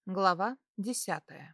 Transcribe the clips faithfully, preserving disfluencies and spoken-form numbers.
Глава десятая.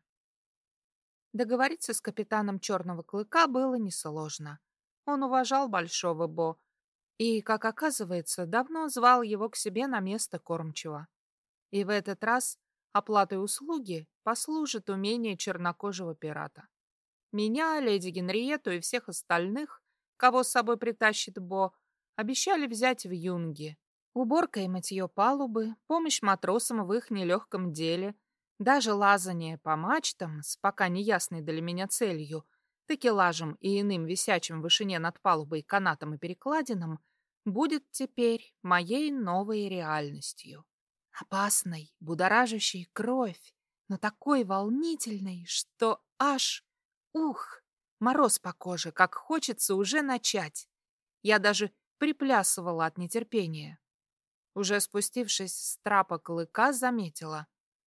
Договориться с капитаном Черного Клыка было несложно. Он уважал Большого Бо и, как оказывается, давно звал его к себе на место кормчего. И в этот раз оплатой услуги послужит умение чернокожего пирата. Меня, леди Генриетту и всех остальных, кого с собой притащит Бо, обещали взять в юнги. Уборка и мытье палубы, помощь матросам в их нелегком деле — даже лазание по мачтам с пока неясной для меня целью, такелажем и иным висячим в вышине над палубой канатом и перекладинам, будет теперь моей новой реальностью. Опасной, будоражащей кровь, но такой волнительной, что аж, ух, мороз по коже, как хочется уже начать. Я даже приплясывала от нетерпения. Уже спустившись с трапа Клыка, заметила.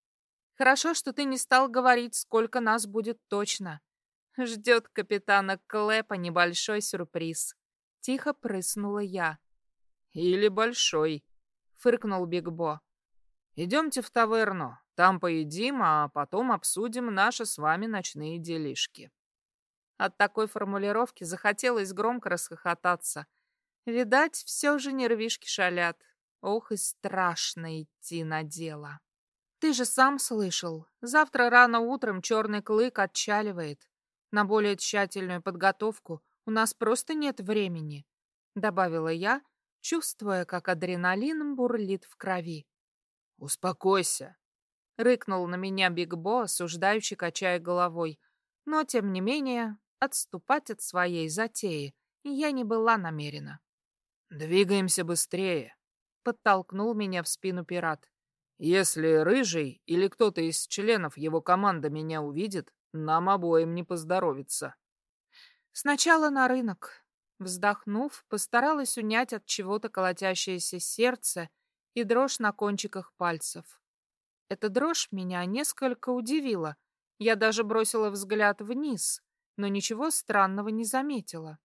Хорошо, что ты не стал говорить, сколько нас будет точно. Ждет капитана Клэпа небольшой сюрприз. Тихо прыснула я. Или большой, фыркнул Биг Бо. Идемте в таверну, там поедим, а потом обсудим наши с вами ночные делишки. От такой формулировки захотелось громко расхохотаться. Видать, все же нервишки шалят. Ох и страшно идти на дело. Ты же сам слышал, завтра рано утром Черный Клык отчаливает. На более тщательную подготовку у нас просто нет времени, добавила я, чувствуя, как адреналин бурлит в крови. Успокойся, рыкнул на меня Биг Бо, осуждающий, качая головой. Но, тем не менее, отступать от своей затеи я не была намерена. Двигаемся быстрее, подтолкнул меня в спину пират. Если Рыжий или кто-то из членов его команды меня увидит, нам обоим не поздоровится. Сначала на рынок. Вздохнув, постаралась унять от чего-то колотящееся сердце и дрожь на кончиках пальцев. Эта дрожь меня несколько удивила. Я даже бросила взгляд вниз, но ничего странного не заметила.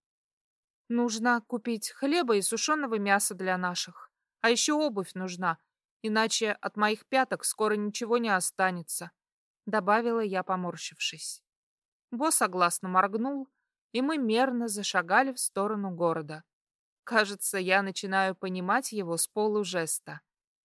Нужно купить хлеба и сушеного мяса для наших. А еще обувь нужна. Иначе от моих пяток скоро ничего не останется», — добавила я, поморщившись. Бо согласно моргнул, и мы мерно зашагали в сторону города. Кажется, я начинаю понимать его с полужеста.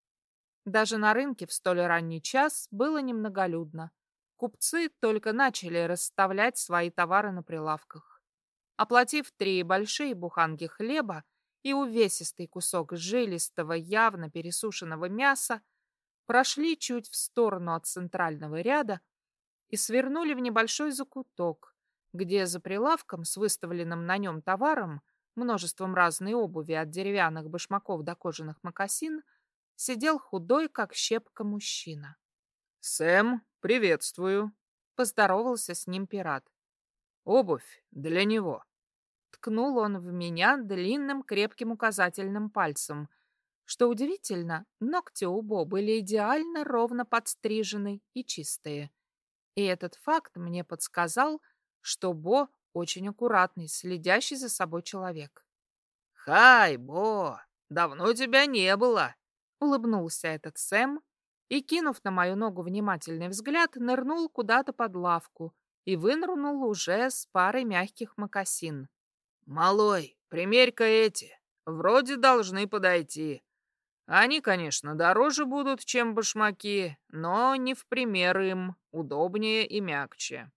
Даже на рынке в столь ранний час было немноголюдно. Купцы только начали расставлять свои товары на прилавках. Оплатив три большие буханки хлеба и увесистый кусок жилистого, явно пересушенного мяса, прошли чуть в сторону от центрального ряда и свернули в небольшой закуток, где за прилавком с выставленным на нем товаром, множеством разной обуви от деревянных башмаков до кожаных мокасин, сидел худой, как щепка, мужчина. «Сэм, приветствую», — поздоровался с ним пират. «Обувь для него». Ткнул он в меня длинным крепким указательным пальцем. Что удивительно, ногти у Бо были идеально ровно подстрижены и чистые. И этот факт мне подсказал, что Бо очень аккуратный, следящий за собой человек. «Хай, Бо, давно тебя не было!» — улыбнулся этот Сэм и, кинув на мою ногу внимательный взгляд, нырнул куда-то под лавку и вынырнул уже с парой мягких мокасин. «Малой, примерь-ка эти. Вроде должны подойти. Они, конечно, дороже будут, чем башмаки, но не в пример им, удобнее и мягче».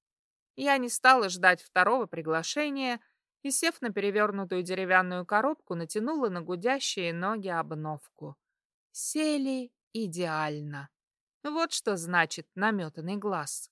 Я не стала ждать второго приглашения и, сев на перевернутую деревянную коробку, натянула на гудящие ноги обновку. Сели идеально. Вот что значит наметанный глаз.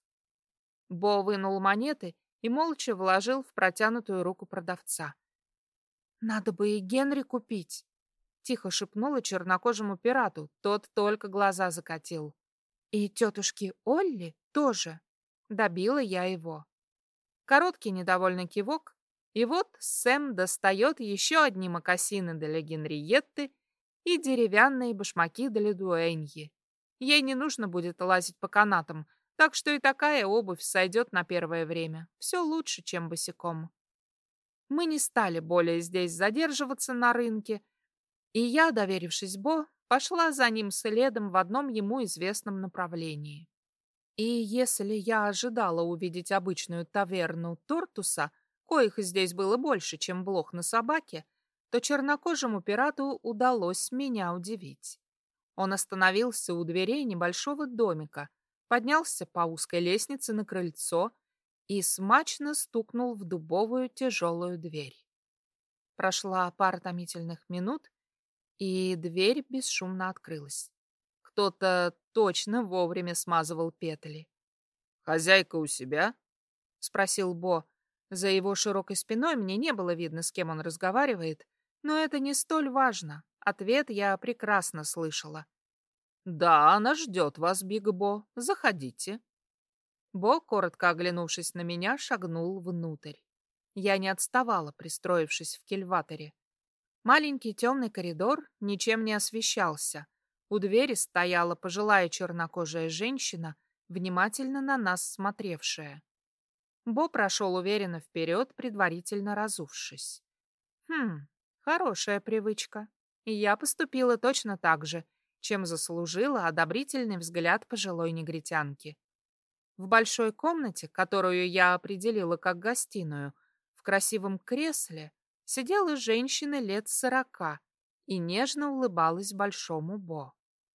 Бо вынул монеты и молча вложил в протянутую руку продавца. «Надо бы и Генри купить», — тихо шепнула чернокожему пирату, тот только глаза закатил. «И тетушке Олли тоже», — добила я его. Короткий недовольный кивок, и вот Сэм достает еще одни мокасины для Генриетты и деревянные башмаки для Дуэньи. Ей не нужно будет лазить по канатам, так что и такая обувь сойдет на первое время. Все лучше, чем босиком. Мы не стали более здесь задерживаться на рынке, и я, доверившись Бо, пошла за ним следом в одном ему известном направлении. И если я ожидала увидеть обычную таверну Тортуса, коих здесь было больше, чем блох на собаке, то чернокожему пирату удалось меня удивить. Он остановился у дверей небольшого домика, поднялся по узкой лестнице на крыльцо и смачно стукнул в дубовую тяжелую дверь. Прошла пара томительных минут, и дверь бесшумно открылась. Кто-то точно вовремя смазывал петли. «Хозяйка у себя?» — спросил Бо. За его широкой спиной мне не было видно, с кем он разговаривает, но это не столь важно. Ответ я прекрасно слышала. «Да, она ждет вас, Биг Бо. Заходите». Бо, коротко оглянувшись на меня, шагнул внутрь. Я не отставала, пристроившись в кильваторе. Маленький темный коридор ничем не освещался. У двери стояла пожилая чернокожая женщина, внимательно на нас смотревшая. Бо прошел уверенно вперед, предварительно разувшись. Хм, хорошая привычка. И я поступила точно так же, чем заслужила одобрительный взгляд пожилой негритянки. В большой комнате, которую я определила как гостиную, в красивом кресле сидела женщина лет сорока и нежно улыбалась большому Бо.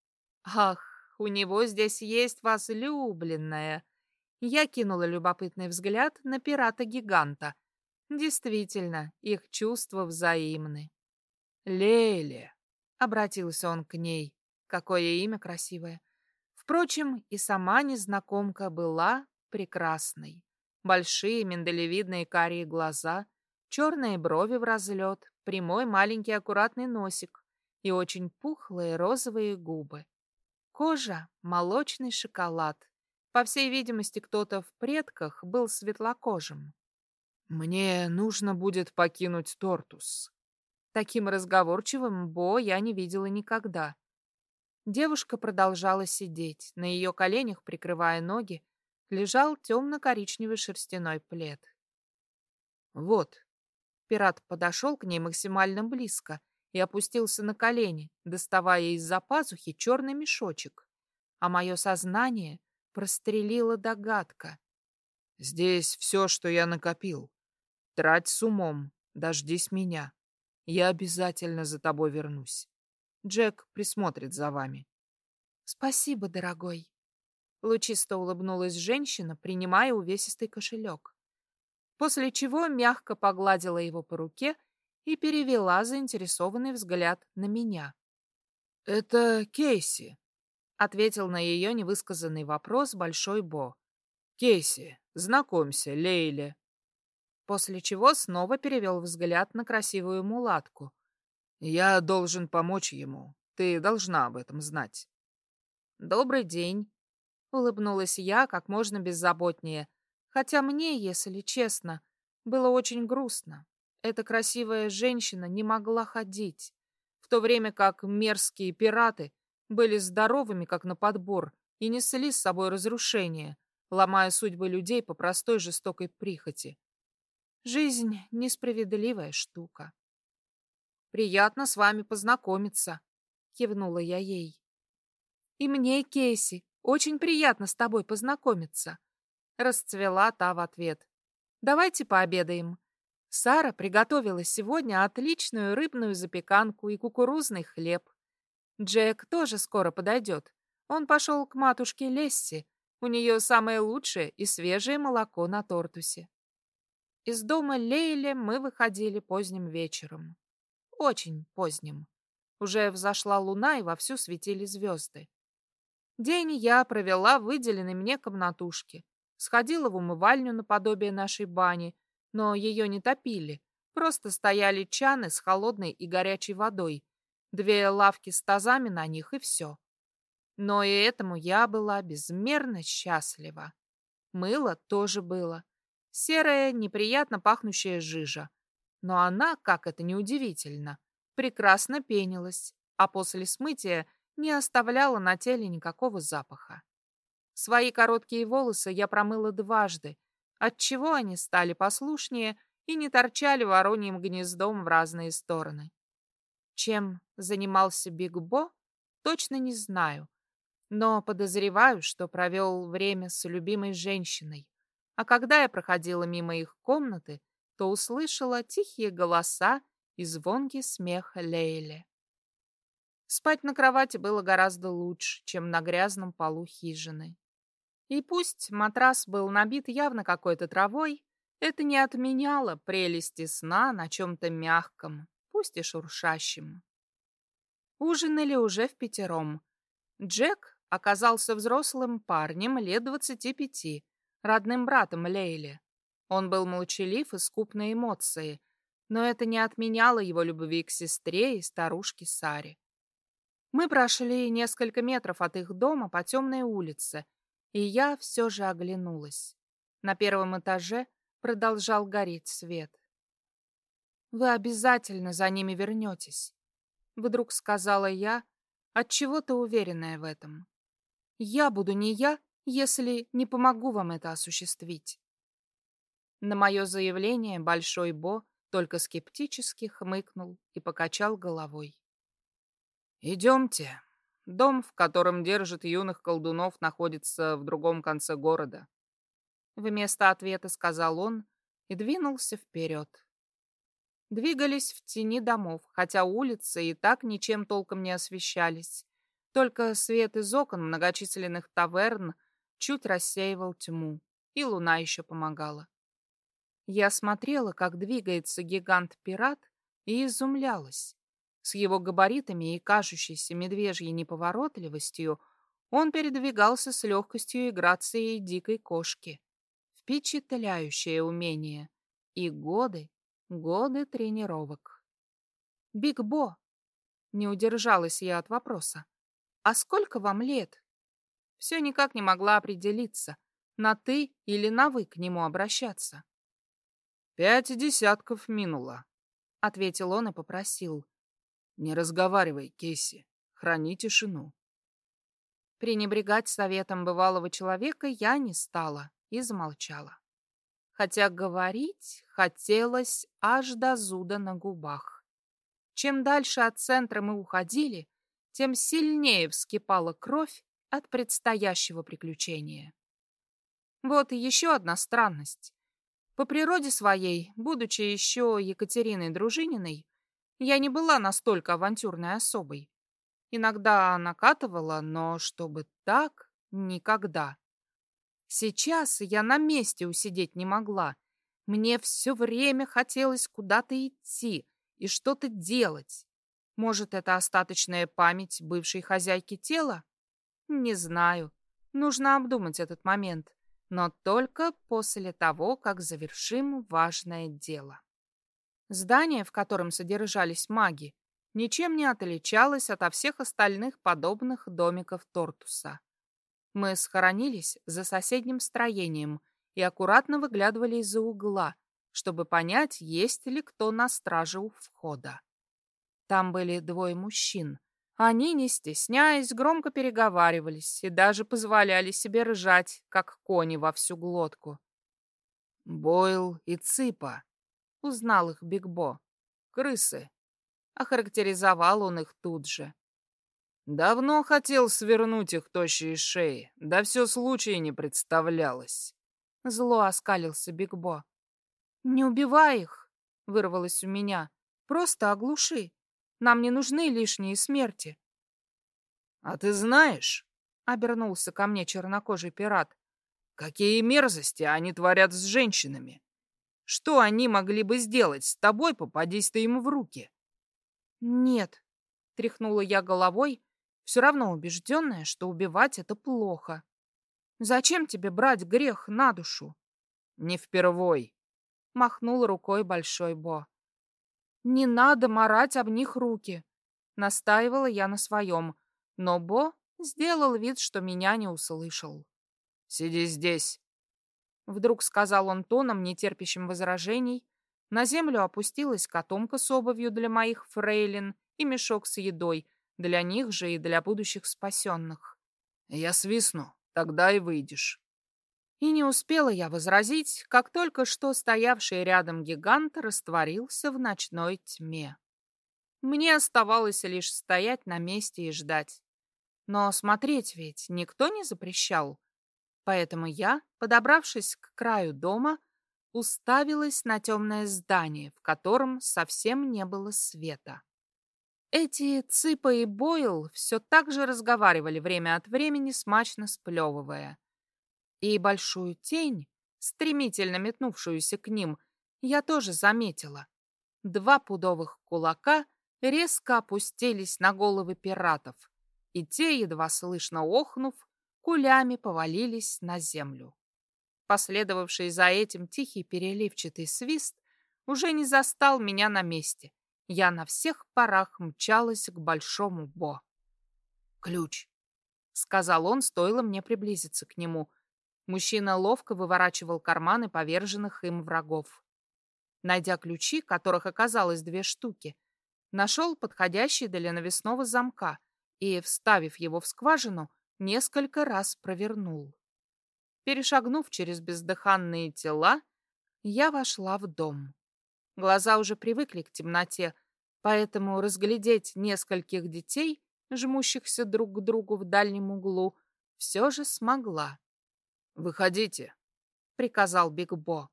«Ах, у него здесь есть возлюбленная!» Я кинула любопытный взгляд на пирата-гиганта. Действительно, их чувства взаимны. «Лейле!» — обратился он к ней. Какое имя красивое. Впрочем, и сама незнакомка была прекрасной. Большие миндалевидные карие глаза, черные брови в разлет, прямой маленький аккуратный носик и очень пухлые розовые губы. Кожа — молочный шоколад. По всей видимости, кто-то в предках был светлокожим. «Мне нужно будет покинуть Тортус». Таким разговорчивым Бо я не видела никогда. Девушка продолжала сидеть. На ее коленях, прикрывая ноги, лежал темно-коричневый шерстяной плед. «Вот». Пират подошел к ней максимально близко и опустился на колени, доставая из-за пазухи черный мешочек. А мое сознание прострелила догадка. «Здесь все, что я накопил. Трать с умом, дождись меня. Я обязательно за тобой вернусь. Джек присмотрит за вами». «Спасибо, дорогой». Лучисто улыбнулась женщина, принимая увесистый кошелек. После чего мягко погладила его по руке и перевела заинтересованный взгляд на меня. «Это Кейси», — ответил на ее невысказанный вопрос Большой Бо. «Кейси, знакомься, Лейле». После чего снова перевел взгляд на красивую мулатку. «Я должен помочь ему. Ты должна об этом знать». «Добрый день», — улыбнулась я как можно беззаботнее, хотя мне, если честно, было очень грустно. Эта красивая женщина не могла ходить, в то время как мерзкие пираты были здоровыми, как на подбор, и несли с собой разрушение, ломая судьбы людей по простой жестокой прихоти. Жизнь — несправедливая штука. «Приятно с вами познакомиться», — кивнула я ей. «И мне, Кейси, очень приятно с тобой познакомиться», — расцвела та в ответ. «Давайте пообедаем. Сара приготовила сегодня отличную рыбную запеканку и кукурузный хлеб. Джек тоже скоро подойдет. Он пошел к матушке Лесси. У нее самое лучшее и свежее молоко на Тортусе». Из дома Лейле мы выходили поздним вечером. Очень поздним. Уже взошла луна, и вовсю светили звезды. День я провела в выделенной мне комнатушке. Сходила в умывальню наподобие нашей бани, но ее не топили. Просто стояли чаны с холодной и горячей водой, две лавки с тазами на них и все. Но и этому я была безмерно счастлива. Мыло тоже было. Серая, неприятно пахнущая жижа. Но она, как это неудивительно, прекрасно пенилась, а после смытия не оставляла на теле никакого запаха. Свои короткие волосы я промыла дважды, отчего они стали послушнее и не торчали вороньим гнездом в разные стороны. Чем занимался Биг Бо, точно не знаю. но подозреваю, что провел время с любимой женщиной. А когда я проходила мимо их комнаты, то услышала тихие голоса и звонкий смех Лейли. Спать на кровати было гораздо лучше, чем на грязном полу хижины. И пусть матрас был набит явно какой-то травой, это не отменяло прелести сна на чем-то мягком, пусть и шуршащем. Ужинали уже впятером. Джек оказался взрослым парнем лет двадцати пяти, родным братом Лейли. Он был молчалив и скуп на эмоции, но это не отменяло его любви к сестре и старушке Саре. Мы прошли несколько метров от их дома по темной улице, и я все же оглянулась. На первом этаже продолжал гореть свет. «Вы обязательно за ними вернетесь», — вдруг сказала я, отчего-то уверенная в этом. «Я буду не я, если не помогу вам это осуществить». На мое заявление Большой Бо только скептически хмыкнул и покачал головой. «Идемте. Дом, в котором держат юных колдунов, находится в другом конце города». Вместо ответа сказал он и двинулся вперед. Двигались в тени домов, хотя улицы и так ничем толком не освещались. Только свет из окон многочисленных таверн чуть рассеивал тьму, и луна еще помогала. Я смотрела, как двигается гигант-пират, и изумлялась. С его габаритами и кажущейся медвежьей неповоротливостью он передвигался с легкостью и грацией дикой кошки. Впечатляющее умение. И годы, годы тренировок. «Биг Бо», — не удержалась я от вопроса, «а сколько вам лет?» Все никак не могла определиться, на «ты» или на «вы» к нему обращаться. «Пять десятков минуло», — ответил он и попросил. «Не разговаривай, Кейси, храни тишину». Пренебрегать советом бывалого человека я не стала и замолчала. Хотя говорить хотелось аж до зуда на губах. Чем дальше от центра мы уходили, тем сильнее вскипала кровь от предстоящего приключения. Вот и еще одна странность. По природе своей, будучи еще Екатериной Дружининой, я не была настолько авантюрной особой. Иногда накатывала, но чтобы так — никогда. Сейчас я на месте усидеть не могла. Мне все время хотелось куда-то идти и что-то делать. Может, это остаточная память бывшей хозяйки тела? Не знаю. Нужно обдумать этот момент, но только после того, как завершим важное дело. Здание, в котором содержались маги, ничем не отличалось ото всех остальных подобных домиков Тортуса. Мы схоронились за соседним строением и аккуратно выглядывали из-за угла, чтобы понять, есть ли кто на страже у входа. Там были двое мужчин. Они, не стесняясь, громко переговаривались и даже позволяли себе ржать, как кони во всю глотку. «Бойл и Ципа», — узнал их Биг Бо. «Крысы». Охарактеризовал он их тут же. «Давно хотел свернуть их тощие шеи, да все случая не представлялось». Зло оскалился Биг Бо. «Не убивай их!» — вырвалось у меня. «Просто оглуши. Нам не нужны лишние смерти». «А ты знаешь, — обернулся ко мне чернокожий пират, — какие мерзости они творят с женщинами? Что они могли бы сделать с тобой, попадись ты им в руки?» «Нет», — тряхнула я головой, все равно убежденная, что убивать — это плохо. «Зачем тебе брать грех на душу?» «Не впервой», — махнул рукой Большой Бо. «Не надо марать об них руки», — настаивала я на своем, но Бо сделал вид, что меня не услышал. «Сиди здесь», — вдруг сказал он тоном, нетерпящим возражений. На землю опустилась котомка с обувью для моих фрейлин и мешок с едой, для них же и для будущих спасенных. «Я свистну, тогда и выйдешь». И не успела я возразить, как только что стоявший рядом гигант растворился в ночной тьме. Мне оставалось лишь стоять на месте и ждать. Но смотреть ведь никто не запрещал. Поэтому я, подобравшись к краю дома, уставилась на темное здание, в котором совсем не было света. Эти Ципа и Бойл все так же разговаривали время от времени, смачно сплевывая. И большую тень, стремительно метнувшуюся к ним, я тоже заметила. Два пудовых кулака резко опустились на головы пиратов, и те, едва слышно охнув, кулями повалились на землю. Последовавший за этим тихий переливчатый свист уже не застал меня на месте. Я на всех парах мчалась к большому Бо. «Ключ», — сказал он, стоило мне приблизиться к нему. Мужчина ловко выворачивал карманы поверженных им врагов. Найдя ключи, которых оказалось две штуки, нашел подходящий для навесного замка и, вставив его в скважину, несколько раз провернул. Перешагнув через бездыханные тела, я вошла в дом. Глаза уже привыкли к темноте, поэтому разглядеть нескольких детей, жмущихся друг к другу в дальнем углу, все же смогла. «Выходите», — приказал Биг Бо.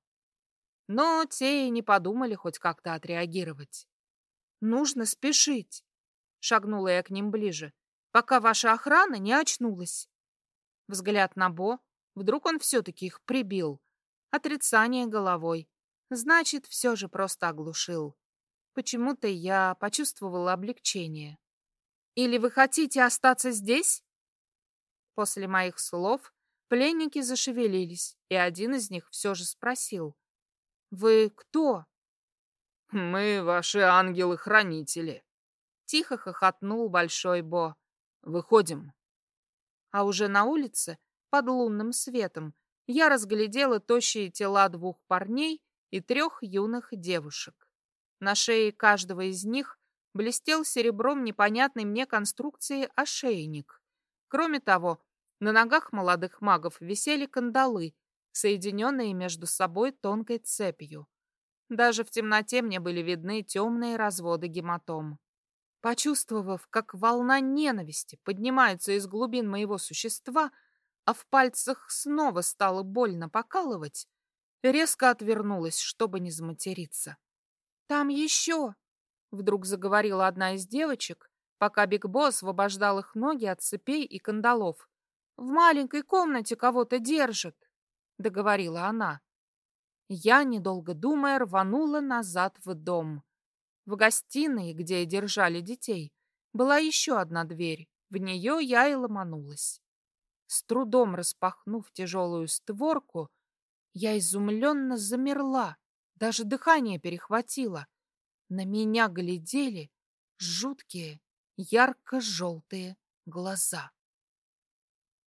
Но те и не подумали хоть как-то отреагировать. «Нужно спешить», — шагнула я к ним ближе, «пока ваша охрана не очнулась». Взгляд на Бо. Вдруг он все-таки их прибил. Отрицание головой. Значит, все же просто оглушил. Почему-то я почувствовала облегчение. «Или вы хотите остаться здесь?» После моих слов пленники зашевелились, и один из них все же спросил. «Вы кто?» «Мы ваши ангелы-хранители», — тихо хохотнул Большой Бо. «Выходим». А уже на улице, под лунным светом, я разглядела тощие тела двух парней и трех юных девушек. На шее каждого из них блестел серебром непонятной мне конструкции ошейник. Кроме того, на ногах молодых магов висели кандалы, соединенные между собой тонкой цепью. Даже в темноте мне были видны темные разводы гематом. Почувствовав, как волна ненависти поднимается из глубин моего существа, а в пальцах снова стало больно покалывать, резко отвернулась, чтобы не заматериться. «Там еще!» — вдруг заговорила одна из девочек, пока Биг Бо освобождал их ноги от цепей и кандалов. «В маленькой комнате кого-то держат», — договорила она. Я, недолго думая, рванула назад в дом. В гостиной, где держали детей, была еще одна дверь. В нее я и ломанулась. С трудом распахнув тяжелую створку, я изумленно замерла, даже дыхание перехватило. На меня глядели жуткие, ярко-желтые глаза.